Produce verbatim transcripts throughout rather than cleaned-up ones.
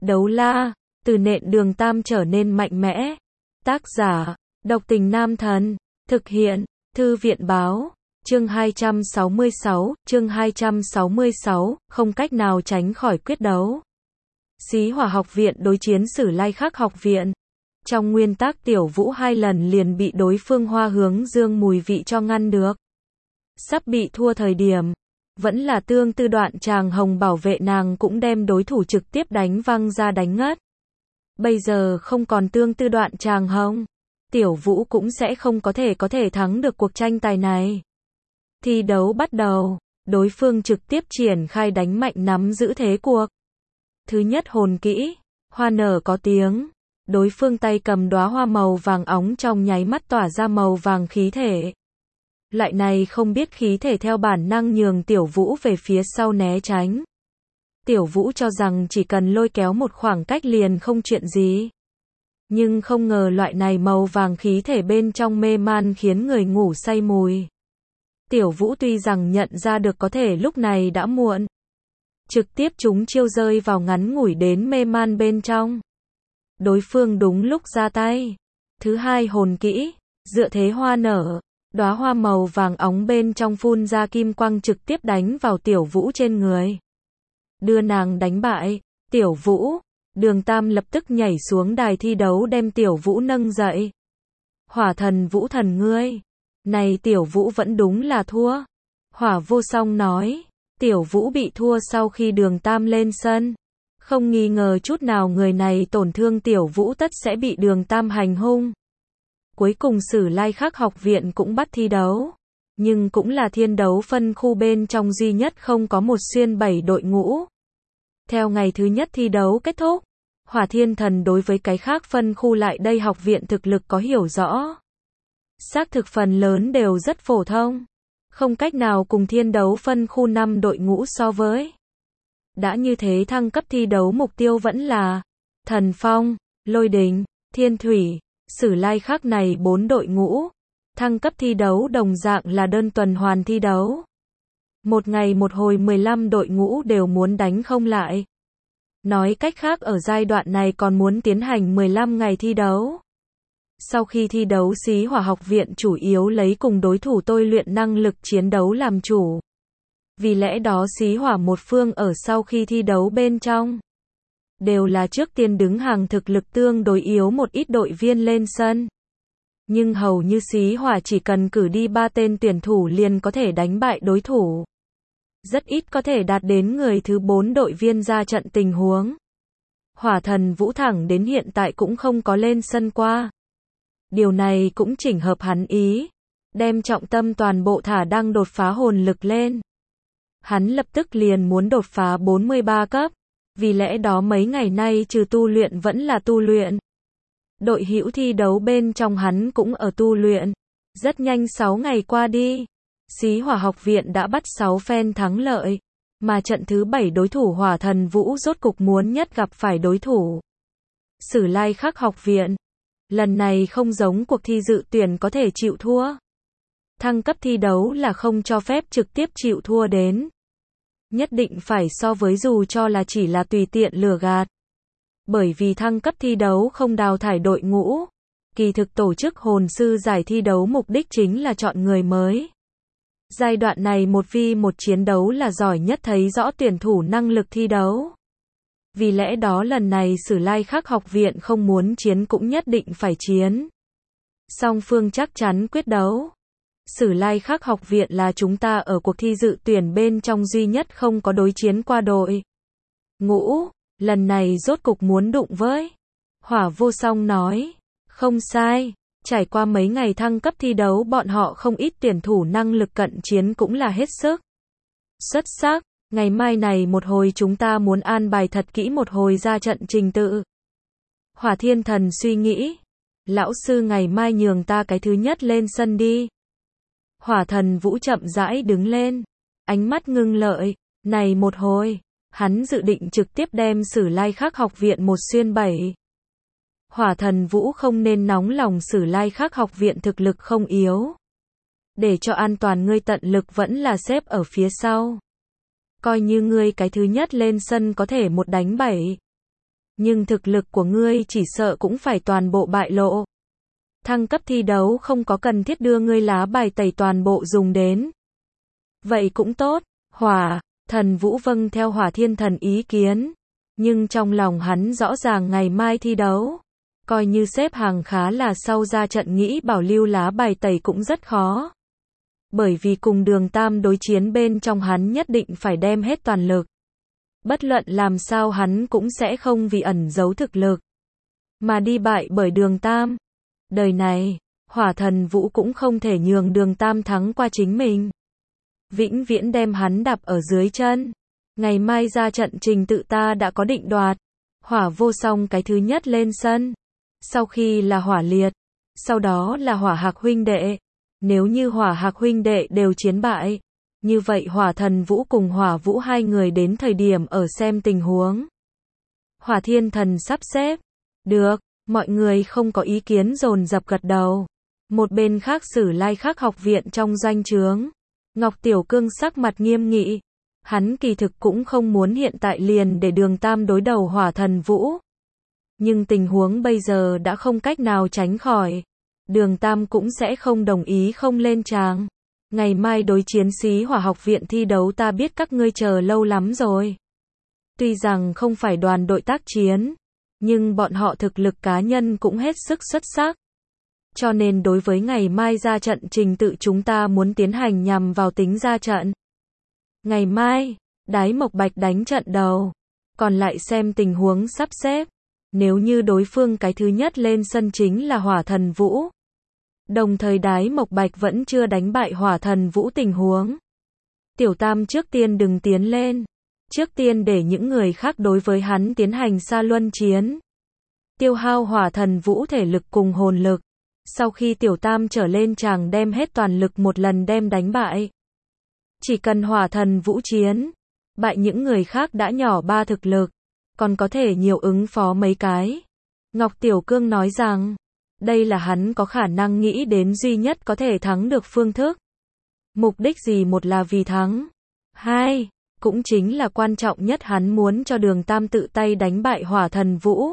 Đấu la, từ nện Đường Tam trở nên mạnh mẽ. Tác giả, Độc Tình Nam Thần. Thực hiện, Thư viện Báo. Chương hai trăm sáu mươi sáu, chương hai trăm sáu mươi sáu, không cách nào tránh khỏi quyết đấu. Xí Hỏa học viện đối chiến Sử Lai Khắc học viện. Trong nguyên tắc Tiểu Vũ hai lần liền bị đối phương Hoa Hướng Dương mùi vị cho ngăn được. Sắp bị thua thời điểm, vẫn là Tương Tư Đoạn Tràng Hồng bảo vệ nàng cũng đem đối thủ trực tiếp đánh văng ra đánh ngất. Bây giờ không còn Tương Tư Đoạn Tràng Hồng, Tiểu Vũ cũng sẽ không có thể có thể thắng được cuộc tranh tài này. Thi đấu bắt đầu, đối phương trực tiếp triển khai đánh mạnh nắm giữ thế cuộc. Thứ nhất hồn kỹ, hoa nở có tiếng. Đối phương tay cầm đóa hoa màu vàng óng trong nháy mắt tỏa ra màu vàng khí thể. Loại này không biết khí thể theo bản năng nhường Tiểu Vũ về phía sau né tránh. Tiểu Vũ cho rằng chỉ cần lôi kéo một khoảng cách liền không chuyện gì. Nhưng không ngờ loại này màu vàng khí thể bên trong mê man khiến người ngủ say mùi. Tiểu Vũ tuy rằng nhận ra được có thể lúc này đã muộn. Trực tiếp chúng chiêu rơi vào ngắn ngủi đến mê man bên trong. Đối phương đúng lúc ra tay. Thứ hai hồn kỹ, dựa thế hoa nở. Đóa hoa màu vàng óng bên trong phun ra kim quang trực tiếp đánh vào Tiểu Vũ trên người. Đưa nàng đánh bại. Tiểu Vũ, Đường Tam lập tức nhảy xuống đài thi đấu đem Tiểu Vũ nâng dậy. Hỏa thần Vũ thần ngươi. Này Tiểu Vũ vẫn đúng là thua. Hỏa Vô Song nói. Tiểu Vũ bị thua sau khi Đường Tam lên sân. Không nghi ngờ chút nào người này tổn thương Tiểu Vũ tất sẽ bị Đường Tam hành hung. Cuối cùng Sử Lai Khắc học viện cũng bắt thi đấu. Nhưng cũng là thiên đấu phân khu bên trong duy nhất không có một xuyên bảy đội ngũ. Theo ngày thứ nhất thi đấu kết thúc, Hỏa Thiên Thần đối với cái khác phân khu lại đây học viện thực lực có hiểu rõ. Xác thực phần lớn đều rất phổ thông. Không cách nào cùng thiên đấu phân khu năm đội ngũ so với. Đã như thế thăng cấp thi đấu mục tiêu vẫn là Thần Phong, Lôi Đình, Thiên Thủy, Sử Lai Khắc này bốn đội ngũ. Thăng cấp thi đấu đồng dạng là đơn tuần hoàn thi đấu. Một ngày một hồi mười lăm đội ngũ đều muốn đánh không lại. Nói cách khác ở giai đoạn này còn muốn tiến hành mười lăm ngày thi đấu. Sau khi thi đấu Xí Hỏa học viện chủ yếu lấy cùng đối thủ tôi luyện năng lực chiến đấu làm chủ. Vì lẽ đó Xí Hỏa một phương ở sau khi thi đấu bên trong. Đều là trước tiên đứng hàng thực lực tương đối yếu một ít đội viên lên sân. Nhưng hầu như Xí Hỏa chỉ cần cử đi ba tên tuyển thủ liền có thể đánh bại đối thủ. Rất ít có thể đạt đến người thứ bốn đội viên ra trận tình huống. Hỏa thần Vũ thẳng đến hiện tại cũng không có lên sân qua. Điều này cũng chỉnh hợp hắn ý. Đem trọng tâm toàn bộ thả đang đột phá hồn lực lên. Hắn lập tức liền muốn đột phá bốn mươi ba cấp. Vì lẽ đó mấy ngày nay trừ tu luyện vẫn là tu luyện. Đội hữu thi đấu bên trong hắn cũng ở tu luyện. Rất nhanh sáu ngày qua đi. Xí Hỏa học viện đã bắt sáu phen thắng lợi. Mà trận thứ bảy đối thủ Hỏa thần Vũ rốt cục muốn nhất gặp phải đối thủ. Sử Lai Khắc học viện. Lần này không giống cuộc thi dự tuyển có thể chịu thua. Thăng cấp thi đấu là không cho phép trực tiếp chịu thua đến. Nhất định phải so với dù cho là chỉ là tùy tiện lừa gạt. Bởi vì thăng cấp thi đấu không đào thải đội ngũ. Kỳ thực tổ chức hồn sư giải thi đấu mục đích chính là chọn người mới. Giai đoạn này một vi một chiến đấu là giỏi nhất thấy rõ tuyển thủ năng lực thi đấu. Vì lẽ đó lần này Sử Lai Khắc học viện không muốn chiến cũng nhất định phải chiến. Song phương chắc chắn quyết đấu. Sử Lai Khắc học viện là chúng ta ở cuộc thi dự tuyển bên trong duy nhất không có đối chiến qua đội ngũ, lần này rốt cục muốn đụng với. Hỏa Vô Song nói, không sai, trải qua mấy ngày thăng cấp thi đấu bọn họ không ít tuyển thủ năng lực cận chiến cũng là hết sức xuất sắc. Ngày mai này một hồi chúng ta muốn an bài thật kỹ một hồi ra trận trình tự. Hỏa Thiên Thần suy nghĩ, lão sư ngày mai nhường ta cái thứ nhất lên sân đi. Hỏa thần Vũ chậm rãi đứng lên, ánh mắt ngưng lợi, này một hồi, hắn dự định trực tiếp đem Sử Lai Khắc học viện một xuyên bảy. Hỏa thần Vũ không nên nóng lòng, Sử Lai Khắc học viện thực lực không yếu. Để cho an toàn ngươi tận lực vẫn là xếp ở phía sau. Coi như ngươi cái thứ nhất lên sân có thể một đánh bảy. Nhưng thực lực của ngươi chỉ sợ cũng phải toàn bộ bại lộ. Thăng cấp thi đấu không có cần thiết đưa ngươi lá bài tẩy toàn bộ dùng đến. Vậy cũng tốt, Hỏa Thần Vũ vâng theo Hỏa Thiên Thần ý kiến. Nhưng trong lòng hắn rõ ràng ngày mai thi đấu, coi như xếp hàng khá là sau ra trận nghĩ bảo lưu lá bài tẩy cũng rất khó. Bởi vì cùng Đường Tam đối chiến bên trong hắn nhất định phải đem hết toàn lực. Bất luận làm sao hắn cũng sẽ không vì ẩn giấu thực lực mà đi bại bởi Đường Tam. Đời này, Hỏa Thần Vũ cũng không thể nhường Đường Tam thắng qua chính mình. Vĩnh viễn đem hắn đạp ở dưới chân. Ngày mai ra trận trình tự ta đã có định đoạt. Hỏa Vô Song cái thứ nhất lên sân. Sau khi là Hỏa Liệt. Sau đó là Hỏa Hạc huynh đệ. Nếu như Hỏa Hạc huynh đệ đều chiến bại, như vậy Hỏa Thần Vũ cùng Hỏa Vũ hai người đến thời điểm ở xem tình huống. Hỏa Thiên Thần sắp xếp. Được, mọi người không có ý kiến dồn dập gật đầu. Một bên khác Sử Lai Khắc học viện trong doanh trướng. Ngọc Tiểu Cương sắc mặt nghiêm nghị. Hắn kỳ thực cũng không muốn hiện tại liền để Đường Tam đối đầu Hỏa Thần Vũ. Nhưng tình huống bây giờ đã không cách nào tránh khỏi. Đường Tam cũng sẽ không đồng ý không lên tràng. Ngày mai đối chiến sĩ Hỏa học viện thi đấu ta biết các ngươi chờ lâu lắm rồi. Tuy rằng không phải đoàn đội tác chiến, nhưng bọn họ thực lực cá nhân cũng hết sức xuất sắc. Cho nên đối với ngày mai ra trận trình tự chúng ta muốn tiến hành nhằm vào tính ra trận. Ngày mai, Đái Mộc Bạch đánh trận đầu, còn lại xem tình huống sắp xếp. Nếu như đối phương cái thứ nhất lên sân chính là Hỏa Thần Vũ, đồng thời Đái Mộc Bạch vẫn chưa đánh bại Hỏa Thần Vũ tình huống, Tiểu Tam trước tiên đừng tiến lên. Trước tiên để những người khác đối với hắn tiến hành xa luân chiến. Tiêu hao Hỏa Thần Vũ thể lực cùng hồn lực. Sau khi Tiểu Tam trở lên chàng đem hết toàn lực một lần đem đánh bại. Chỉ cần Hỏa Thần Vũ chiến, bại những người khác đã nhỏ ba thực lực, còn có thể nhiều ứng phó mấy cái. Ngọc Tiểu Cương nói rằng, đây là hắn có khả năng nghĩ đến duy nhất có thể thắng được phương thức. Mục đích gì? Một là vì thắng. Hai, cũng chính là quan trọng nhất hắn muốn cho Đường Tam tự tay đánh bại Hỏa Thần Vũ.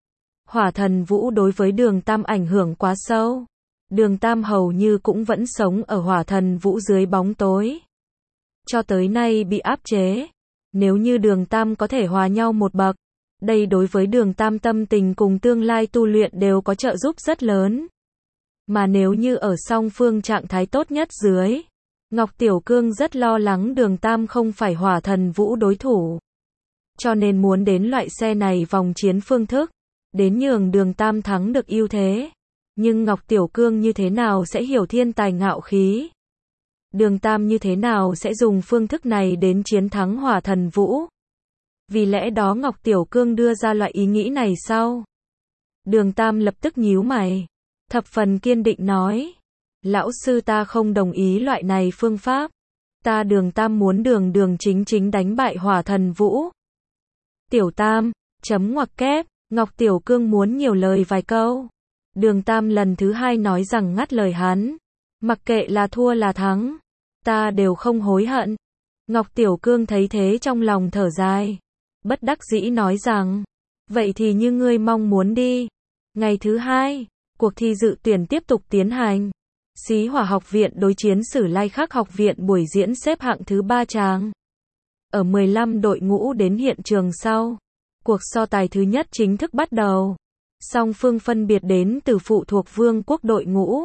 Hỏa Thần Vũ đối với Đường Tam ảnh hưởng quá sâu. Đường Tam hầu như cũng vẫn sống ở Hỏa Thần Vũ dưới bóng tối. Cho tới nay bị áp chế. Nếu như Đường Tam có thể hòa nhau một bậc, đây đối với Đường Tam tâm tình cùng tương lai tu luyện đều có trợ giúp rất lớn. Mà nếu như ở song phương trạng thái tốt nhất dưới, Ngọc Tiểu Cương rất lo lắng Đường Tam không phải Hỏa Thần Vũ đối thủ. Cho nên muốn đến loại xe này vòng chiến phương thức, đến nhường Đường Tam thắng được ưu thế. Nhưng Ngọc Tiểu Cương như thế nào sẽ hiểu thiên tài ngạo khí? Đường Tam như thế nào sẽ dùng phương thức này đến chiến thắng Hỏa Thần Vũ? Vì lẽ đó Ngọc Tiểu Cương đưa ra loại ý nghĩ này sau. Đường Tam lập tức nhíu mày, thập phần kiên định nói. Lão sư ta không đồng ý loại này phương pháp. Ta Đường Tam muốn đường đường chính chính đánh bại Hỏa Thần Vũ. Tiểu Tam, chấm ngoặc kép, Ngọc Tiểu Cương muốn nhiều lời vài câu. Đường Tam lần thứ hai nói rằng ngắt lời hắn. Mặc kệ là thua là thắng, ta đều không hối hận. Ngọc Tiểu Cương thấy thế trong lòng thở dài. Bất đắc dĩ nói rằng, vậy thì như ngươi mong muốn đi. Ngày thứ hai, cuộc thi dự tuyển tiếp tục tiến hành. Xí Hỏa học viện đối chiến Sử Lai Khắc học viện buổi diễn xếp hạng thứ ba tràng. Ở mười lăm đội ngũ đến hiện trường sau, cuộc so tài thứ nhất chính thức bắt đầu. Song phương phân biệt đến từ phụ thuộc vương quốc đội ngũ.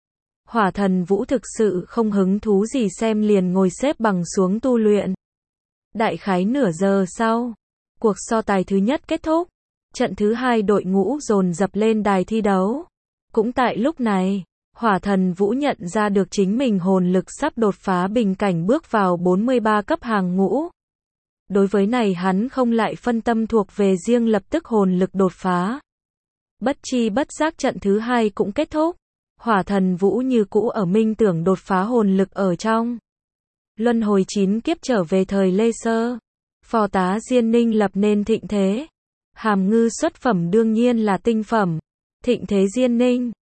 Hỏa Thần Vũ thực sự không hứng thú gì xem liền ngồi xếp bằng xuống tu luyện. Đại khái nửa giờ sau, cuộc so tài thứ nhất kết thúc. Trận thứ hai đội ngũ dồn dập lên đài thi đấu. Cũng tại lúc này, Hỏa Thần Vũ nhận ra được chính mình hồn lực sắp đột phá bình cảnh bước vào bốn mươi ba cấp hàng ngũ. Đối với này hắn không lại phân tâm thuộc về riêng lập tức hồn lực đột phá. Bất chi bất giác trận thứ hai cũng kết thúc. Hỏa Thần Vũ như cũ ở minh tưởng đột phá hồn lực ở trong. Luân hồi chín kiếp trở về thời Lê Sơ. Phò tá Diên Ninh lập nên thịnh thế. Hàm ngư xuất phẩm đương nhiên là tinh phẩm. Thịnh thế Diên Ninh.